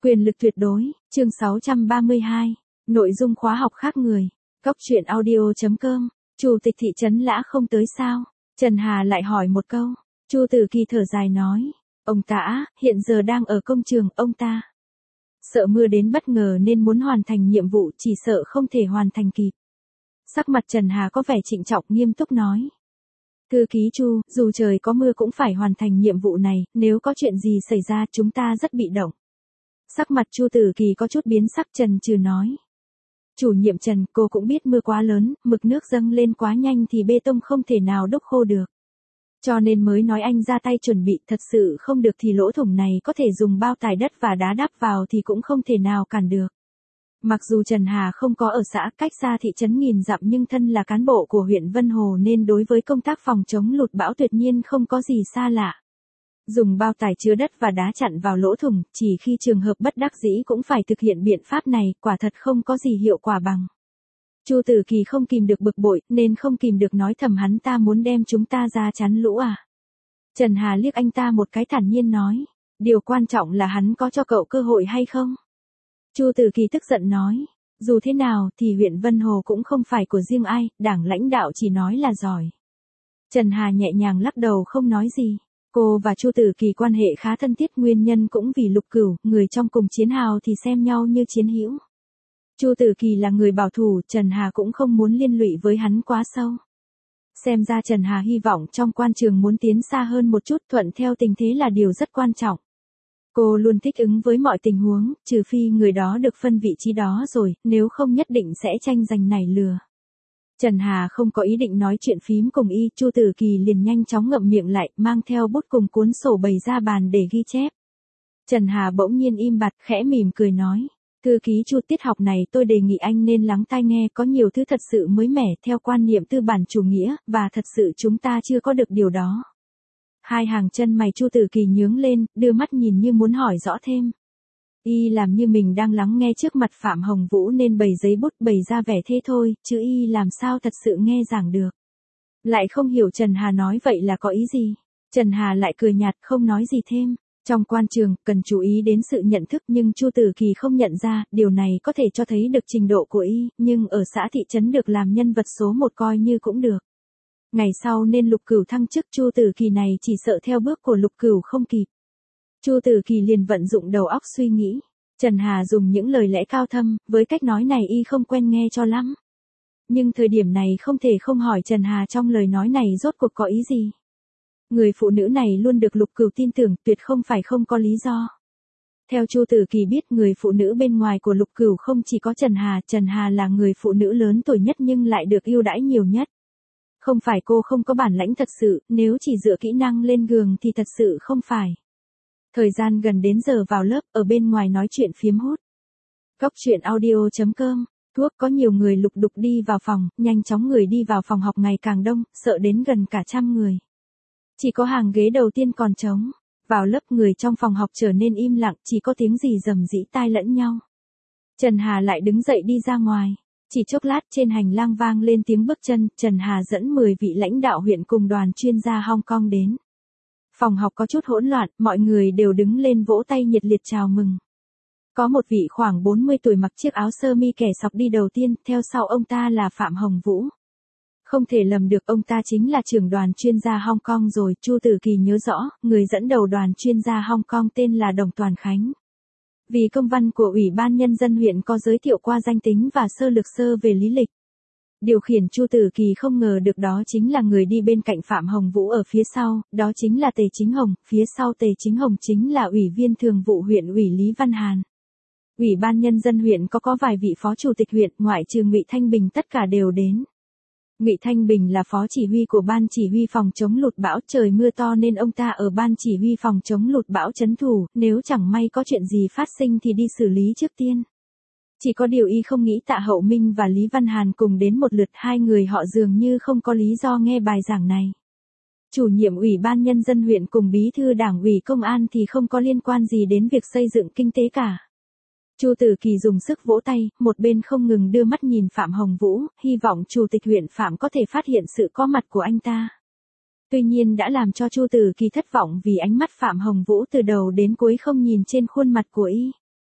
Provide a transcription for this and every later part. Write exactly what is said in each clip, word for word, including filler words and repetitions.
Quyền lực tuyệt đối, chương sáu trăm ba mươi hai. Nội dung khóa học khác người. Góc truyện audio chấm com. Chủ tịch thị trấn Lã không tới sao? Trần Hà lại hỏi một câu. Chu Tử Kỳ thở dài nói. Ông ta, hiện giờ đang ở công trường, ông ta sợ mưa đến bất ngờ nên muốn hoàn thành nhiệm vụ, chỉ sợ không thể hoàn thành kịp. Sắc mặt Trần Hà có vẻ trịnh trọng nghiêm túc nói. Thư ký Chu, dù trời có mưa cũng phải hoàn thành nhiệm vụ này, nếu có chuyện gì xảy ra chúng ta rất bị động. Sắc mặt Chu Tử Kỳ có chút biến sắc, Trần trừ nói. Chủ nhiệm Trần, cô cũng biết mưa quá lớn, mực nước dâng lên quá nhanh thì bê tông không thể nào đúc khô được. Cho nên mới nói anh ra tay chuẩn bị, thật sự không được thì lỗ thủng này có thể dùng bao tải đất và đá đắp vào thì cũng không thể nào cản được. Mặc dù Trần Hà không có ở xã cách xa thị trấn nghìn dặm nhưng thân là cán bộ của huyện Vân Hồ nên đối với công tác phòng chống lụt bão tuyệt nhiên không có gì xa lạ. Dùng bao tải chứa đất và đá chặn vào lỗ thủng, chỉ khi trường hợp bất đắc dĩ cũng phải thực hiện biện pháp này, quả thật không có gì hiệu quả bằng. Chu Tử Kỳ không kìm được bực bội, nên không kìm được nói thầm hắn ta muốn đem chúng ta ra chắn lũ à. Trần Hà liếc anh ta một cái thản nhiên nói, điều quan trọng là hắn có cho cậu cơ hội hay không? Chu Tử Kỳ tức giận nói, dù thế nào thì huyện Vân Hồ cũng không phải của riêng ai, đảng lãnh đạo chỉ nói là giỏi. Trần Hà nhẹ nhàng lắc đầu không nói gì. Cô và Chu Tử Kỳ quan hệ khá thân thiết, nguyên nhân cũng vì Lục Cửu, người trong cùng chiến hào thì xem nhau như chiến hữu. Chu Tử Kỳ là người bảo thủ, Trần Hà cũng không muốn liên lụy với hắn quá sâu. Xem ra Trần Hà hy vọng trong quan trường muốn tiến xa hơn một chút, thuận theo tình thế là điều rất quan trọng. Cô luôn thích ứng với mọi tình huống, trừ phi người đó được phân vị trí đó rồi, nếu không nhất định sẽ tranh giành nảy lừa. Trần Hà không có ý định nói chuyện phím cùng y, Chu Tử Kỳ liền nhanh chóng ngậm miệng lại, mang theo bút cùng cuốn sổ bày ra bàn để ghi chép. Trần Hà bỗng nhiên im bặt, khẽ mỉm cười nói, thư ký Chu, tiết học này tôi đề nghị anh nên lắng tai nghe, có nhiều thứ thật sự mới mẻ theo quan niệm tư bản chủ nghĩa, và thật sự chúng ta chưa có được điều đó. Hai hàng chân mày Chu Tử Kỳ nhướng lên, đưa mắt nhìn như muốn hỏi rõ thêm. Y làm như mình đang lắng nghe trước mặt Phạm Hồng Vũ nên bày giấy bút bày ra vẻ thế thôi, chứ y làm sao thật sự nghe giảng được. Lại không hiểu Trần Hà nói vậy là có ý gì. Trần Hà lại cười nhạt không nói gì thêm. Trong quan trường, cần chú ý đến sự nhận thức nhưng Chu Tử Kỳ không nhận ra, điều này có thể cho thấy được trình độ của y, nhưng ở xã thị trấn được làm nhân vật số một coi như cũng được. Ngày sau nên Lục Cửu thăng chức, Chu Tử Kỳ này chỉ sợ theo bước của Lục Cửu không kịp. Chu Tử Kỳ liền vận dụng đầu óc suy nghĩ. Trần Hà dùng những lời lẽ cao thâm, với cách nói này y không quen nghe cho lắm. Nhưng thời điểm này không thể không hỏi Trần Hà trong lời nói này rốt cuộc có ý gì. Người phụ nữ này luôn được Lục Cửu tin tưởng, tuyệt không phải không có lý do. Theo Chu Tử Kỳ biết, người phụ nữ bên ngoài của Lục Cửu không chỉ có Trần Hà, Trần Hà là người phụ nữ lớn tuổi nhất nhưng lại được ưu đãi nhiều nhất. Không phải cô không có bản lãnh thật sự, nếu chỉ dựa kỹ năng lên giường thì thật sự không phải. Thời gian gần đến giờ vào lớp, ở bên ngoài nói chuyện phiếm hút. Góc truyện audio chấm com. Thuốc có nhiều người lục đục đi vào phòng, nhanh chóng người đi vào phòng học ngày càng đông, sợ đến gần cả trăm người. Chỉ có hàng ghế đầu tiên còn trống. Vào lớp người trong phòng học trở nên im lặng, chỉ có tiếng gì rầm rĩ tai lẫn nhau. Trần Hà lại đứng dậy đi ra ngoài. Chỉ chốc lát trên hành lang vang lên tiếng bước chân, Trần Hà dẫn mười vị lãnh đạo huyện cùng đoàn chuyên gia Hong Kong đến. Phòng học có chút hỗn loạn, mọi người đều đứng lên vỗ tay nhiệt liệt chào mừng. Có một vị khoảng bốn mươi tuổi mặc chiếc áo sơ mi kẻ sọc đi đầu tiên, theo sau ông ta là Phạm Hồng Vũ. Không thể lầm được, ông ta chính là trưởng đoàn chuyên gia Hong Kong rồi. Chu Tử Kỳ nhớ rõ, người dẫn đầu đoàn chuyên gia Hong Kong tên là Đồng Toàn Khánh. Vì công văn của Ủy ban Nhân dân huyện có giới thiệu qua danh tính và sơ lược sơ về lý lịch. Điều khiển Chu Tử Kỳ không ngờ được đó chính là người đi bên cạnh Phạm Hồng Vũ ở phía sau, đó chính là Tề Chính Hồng, phía sau Tề Chính Hồng chính là Ủy viên thường vụ huyện ủy Lý Văn Hàn. Ủy ban Nhân dân huyện có có vài vị phó chủ tịch huyện, ngoại trừ Ngụy Thanh Bình tất cả đều đến. Ngụy Thanh Bình là phó chỉ huy của ban chỉ huy phòng chống lụt bão, trời mưa to nên ông ta ở ban chỉ huy phòng chống lụt bão trấn thủ, nếu chẳng may có chuyện gì phát sinh thì đi xử lý trước tiên. Chỉ có điều y không nghĩ Tạ Hậu Minh và Lý Văn Hàn cùng đến một lượt, hai người họ dường như không có lý do nghe bài giảng này. Chủ nhiệm Ủy ban Nhân dân huyện cùng bí thư đảng ủy công an thì không có liên quan gì đến việc xây dựng kinh tế cả. Chu Tử Kỳ dùng sức vỗ tay, một bên không ngừng đưa mắt nhìn Phạm Hồng Vũ, hy vọng Chủ tịch huyện Phạm có thể phát hiện sự có mặt của anh ta. Tuy nhiên đã làm cho Chu Tử Kỳ thất vọng vì ánh mắt Phạm Hồng Vũ từ đầu đến cuối không nhìn trên khuôn mặt của y.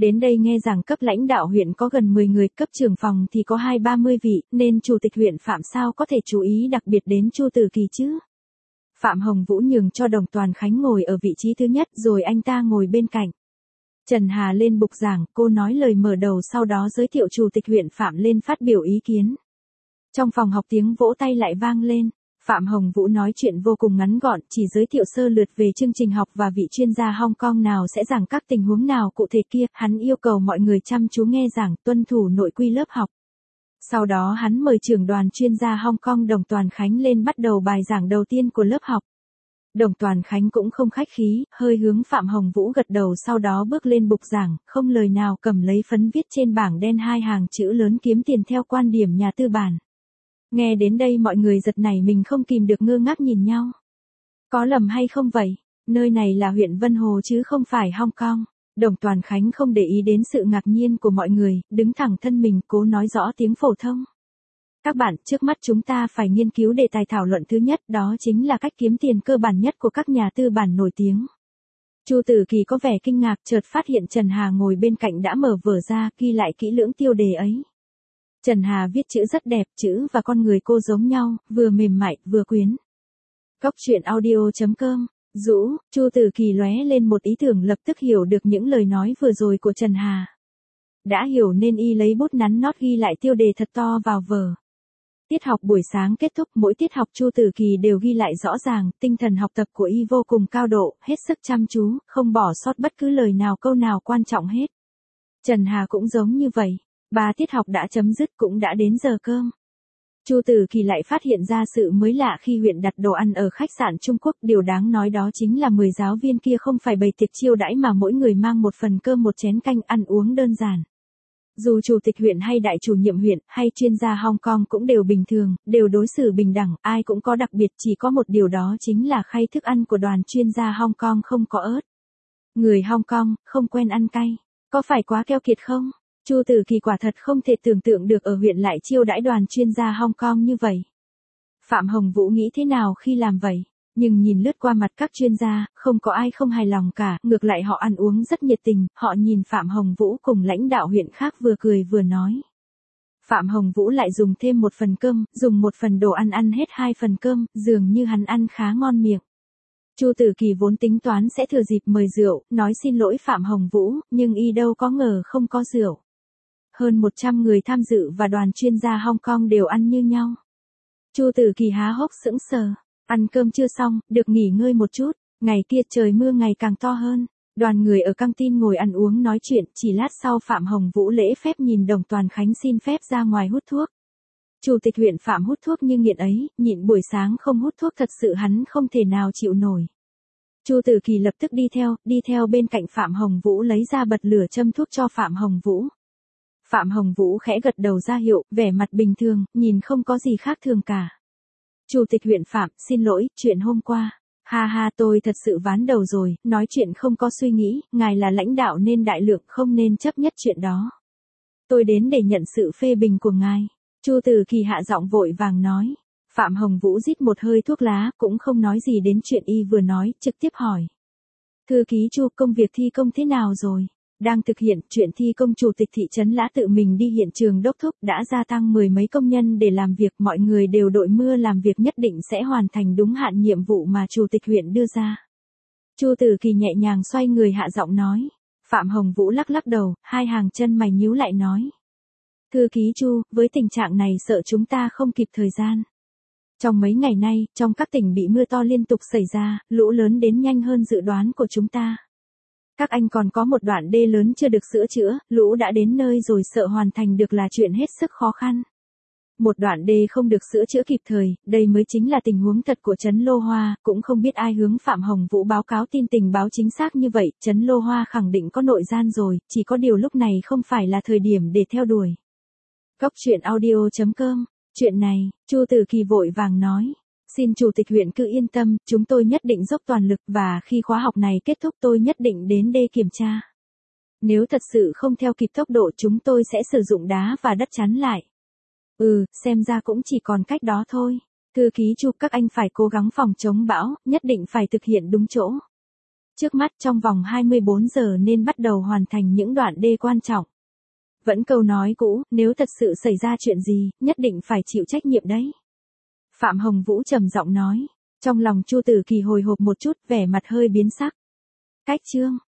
Đến đây nghe rằng cấp lãnh đạo huyện có gần mười người, cấp trưởng phòng thì có hai ba mươi vị, nên chủ tịch huyện Phạm sao có thể chú ý đặc biệt đến Chu Tử Kỳ chứ? Phạm Hồng Vũ nhường cho Đồng Toàn Khánh ngồi ở vị trí thứ nhất rồi anh ta ngồi bên cạnh. Trần Hà lên bục giảng, cô nói lời mở đầu sau đó giới thiệu chủ tịch huyện Phạm lên phát biểu ý kiến. Trong phòng học tiếng vỗ tay lại vang lên. Phạm Hồng Vũ nói chuyện vô cùng ngắn gọn, chỉ giới thiệu sơ lược về chương trình học và vị chuyên gia Hong Kong nào sẽ giảng các tình huống nào cụ thể kia. Hắn yêu cầu mọi người chăm chú nghe giảng, tuân thủ nội quy lớp học. Sau đó hắn mời trưởng đoàn chuyên gia Hong Kong Đồng Toàn Khánh lên bắt đầu bài giảng đầu tiên của lớp học. Đồng Toàn Khánh cũng không khách khí, hơi hướng Phạm Hồng Vũ gật đầu sau đó bước lên bục giảng, không lời nào cầm lấy phấn viết trên bảng đen hai hàng chữ lớn kiếm tiền theo quan điểm nhà tư bản. Nghe đến đây mọi người giật nảy mình không kìm được ngơ ngác nhìn nhau. Có lầm hay không vậy? Nơi này là huyện Vân Hồ chứ không phải Hong Kong. Đồng Toàn Khánh không để ý đến sự ngạc nhiên của mọi người, đứng thẳng thân mình cố nói rõ tiếng phổ thông. Các bạn, trước mắt chúng ta phải nghiên cứu đề tài thảo luận thứ nhất, đó chính là cách kiếm tiền cơ bản nhất của các nhà tư bản nổi tiếng. Chu Tử Kỳ có vẻ kinh ngạc chợt phát hiện Trần Hà ngồi bên cạnh đã mở vở ra ghi lại kỹ lưỡng tiêu đề ấy. Trần Hà viết chữ rất đẹp, chữ và con người cô giống nhau, vừa mềm mại, vừa quyến. Cốc truyện audio chấm com, Dũ, Chu Tử Kỳ lóe lên một ý tưởng lập tức hiểu được những lời nói vừa rồi của Trần Hà. Đã hiểu nên y lấy bút nắn nót ghi lại tiêu đề thật to vào vở. Tiết học buổi sáng kết thúc, mỗi tiết học Chu Tử Kỳ đều ghi lại rõ ràng, tinh thần học tập của y vô cùng cao độ, hết sức chăm chú, không bỏ sót bất cứ lời nào câu nào quan trọng hết. Trần Hà cũng giống như vậy. Ba tiết học đã chấm dứt cũng đã đến giờ cơm. Chu Tử Kỳ lại phát hiện ra sự mới lạ khi huyện đặt đồ ăn ở khách sạn Trung Quốc, điều đáng nói đó chính là mười giáo viên kia không phải bày tiệc chiêu đãi mà mỗi người mang một phần cơm một chén canh ăn uống đơn giản. Dù chủ tịch huyện hay đại chủ nhiệm huyện hay chuyên gia Hong Kong cũng đều bình thường, đều đối xử bình đẳng, ai cũng có đặc biệt, chỉ có một điều đó chính là khay thức ăn của đoàn chuyên gia Hong Kong không có ớt. Người Hong Kong không quen ăn cay, có phải quá keo kiệt không? Chu Tử Kỳ quả thật không thể tưởng tượng được ở huyện lại chiêu đãi đoàn chuyên gia Hong Kong như vậy. Phạm Hồng Vũ nghĩ thế nào khi làm vậy? Nhưng nhìn lướt qua mặt các chuyên gia, không có ai không hài lòng cả, ngược lại họ ăn uống rất nhiệt tình, họ nhìn Phạm Hồng Vũ cùng lãnh đạo huyện khác vừa cười vừa nói. Phạm Hồng Vũ lại dùng thêm một phần cơm, dùng một phần đồ ăn ăn hết hai phần cơm, dường như hắn ăn khá ngon miệng. Chu Tử Kỳ vốn tính toán sẽ thừa dịp mời rượu, nói xin lỗi Phạm Hồng Vũ, nhưng y đâu có ngờ không có rượu. Hơn một trăm người tham dự và đoàn chuyên gia Hong Kong đều ăn như nhau. Chu Tử Kỳ há hốc sững sờ, ăn cơm chưa xong, được nghỉ ngơi một chút, ngày kia trời mưa ngày càng to hơn. Đoàn người ở căng tin ngồi ăn uống nói chuyện, chỉ lát sau Phạm Hồng Vũ lễ phép nhìn Đồng Toàn Khánh xin phép ra ngoài hút thuốc. Chủ tịch huyện Phạm hút thuốc như nghiện ấy, nhịn buổi sáng không hút thuốc thật sự hắn không thể nào chịu nổi. Chu Tử Kỳ lập tức đi theo, đi theo bên cạnh Phạm Hồng Vũ lấy ra bật lửa châm thuốc cho Phạm Hồng Vũ. Phạm Hồng Vũ khẽ gật đầu ra hiệu, vẻ mặt bình thường, nhìn không có gì khác thường cả. Chủ tịch huyện Phạm, xin lỗi, chuyện hôm qua. Ha ha, tôi thật sự ván đầu rồi, nói chuyện không có suy nghĩ, ngài là lãnh đạo nên đại lượng không nên chấp nhất chuyện đó. Tôi đến để nhận sự phê bình của ngài. Chu Tử Kỳ hạ giọng vội vàng nói. Phạm Hồng Vũ rít một hơi thuốc lá, cũng không nói gì đến chuyện y vừa nói, trực tiếp hỏi. Thư ký Chu, công việc thi công thế nào rồi? Đang thực hiện, chuyện thi công chủ tịch thị trấn Lã tự mình đi hiện trường đốc thúc, đã gia tăng mười mấy công nhân để làm việc, mọi người đều đội mưa làm việc nhất định sẽ hoàn thành đúng hạn nhiệm vụ mà chủ tịch huyện đưa ra. Chu Tử Kỳ nhẹ nhàng xoay người hạ giọng nói. Phạm Hồng Vũ lắc lắc đầu, hai hàng chân mày nhíu lại nói. Thư ký Chu, với tình trạng này sợ chúng ta không kịp thời gian. Trong mấy ngày nay, trong các tỉnh bị mưa to liên tục xảy ra, lũ lớn đến nhanh hơn dự đoán của chúng ta. Các anh còn có một đoạn đê lớn chưa được sửa chữa, lũ đã đến nơi rồi sợ hoàn thành được là chuyện hết sức khó khăn. Một đoạn đê không được sửa chữa kịp thời, đây mới chính là tình huống thật của trấn Lô Hoa, cũng không biết ai hướng Phạm Hồng Vũ báo cáo tin tình báo chính xác như vậy, trấn Lô Hoa khẳng định có nội gian rồi, chỉ có điều lúc này không phải là thời điểm để theo đuổi. Cốc truyện audio chấm com, chuyện này, Chu Tử Kỳ vội vàng nói. Xin chủ tịch huyện cứ yên tâm, chúng tôi nhất định dốc toàn lực và khi khóa học này kết thúc tôi nhất định đến đê kiểm tra. Nếu thật sự không theo kịp tốc độ chúng tôi sẽ sử dụng đá và đất chắn lại. Ừ, xem ra cũng chỉ còn cách đó thôi. Thư ký Chu, các anh phải cố gắng phòng chống bão, nhất định phải thực hiện đúng chỗ. Trước mắt trong vòng hai mươi bốn giờ nên bắt đầu hoàn thành những đoạn đê quan trọng. Vẫn câu nói cũ, nếu thật sự xảy ra chuyện gì, nhất định phải chịu trách nhiệm đấy. Phạm Hồng Vũ trầm giọng nói. Trong lòng Chu Tử Kỳ hồi hộp một chút, vẻ mặt hơi biến sắc. Cách chương